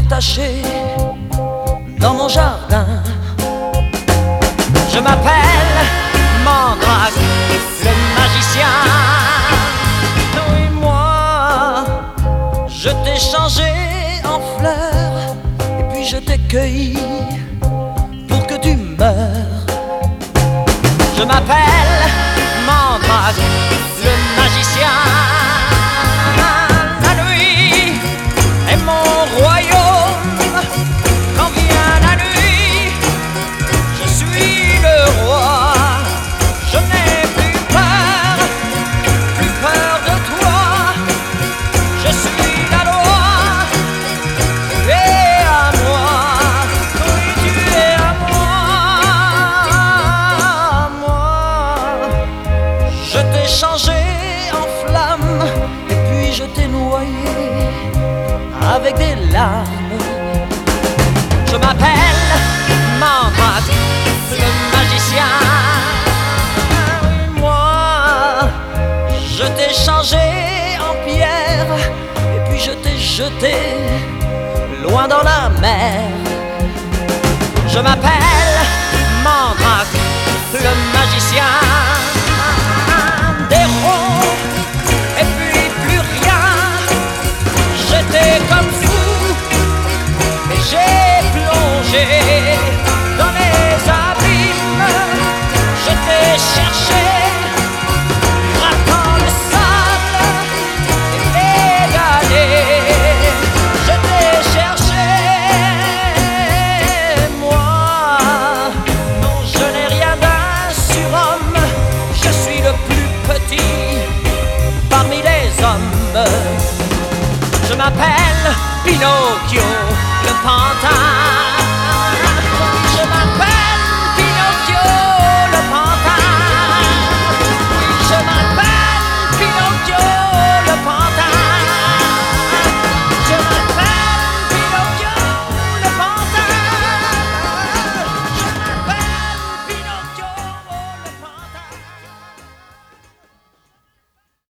détaché dans mon jardin. Je m'appelle Mandrake, le magicien. Et moi, je t'ai changé en fleur, et puis je t'ai cueilli pour que tu meurs. Je m'appelle Mandrake, le magicien. La nuit est mon royaume. Quand vient la nuit, je suis le roi. Je n'ai plus peur de toi. Je suis la loi. Tu es à moi. Oui, tu es à moi. Je t'ai changé en flamme, et puis je t'ai noyé avec des larmes. Je m'appelle Mandrake, le magicien. Moi, je t'ai changé en pierre, et puis je t'ai jeté loin dans la mer. Je m'appelle Mandrake, le magicien. Des ronds, et puis plus rien. J'étais comme fou, et j'ai plongé dans les abîmes. Je t'ai cherché, grattant le sable et les galets. Je t'ai cherché, moi. Non, je n'ai rien d'un surhomme. Je suis le plus petit parmi les hommes. Je m'appelle Pinocchio,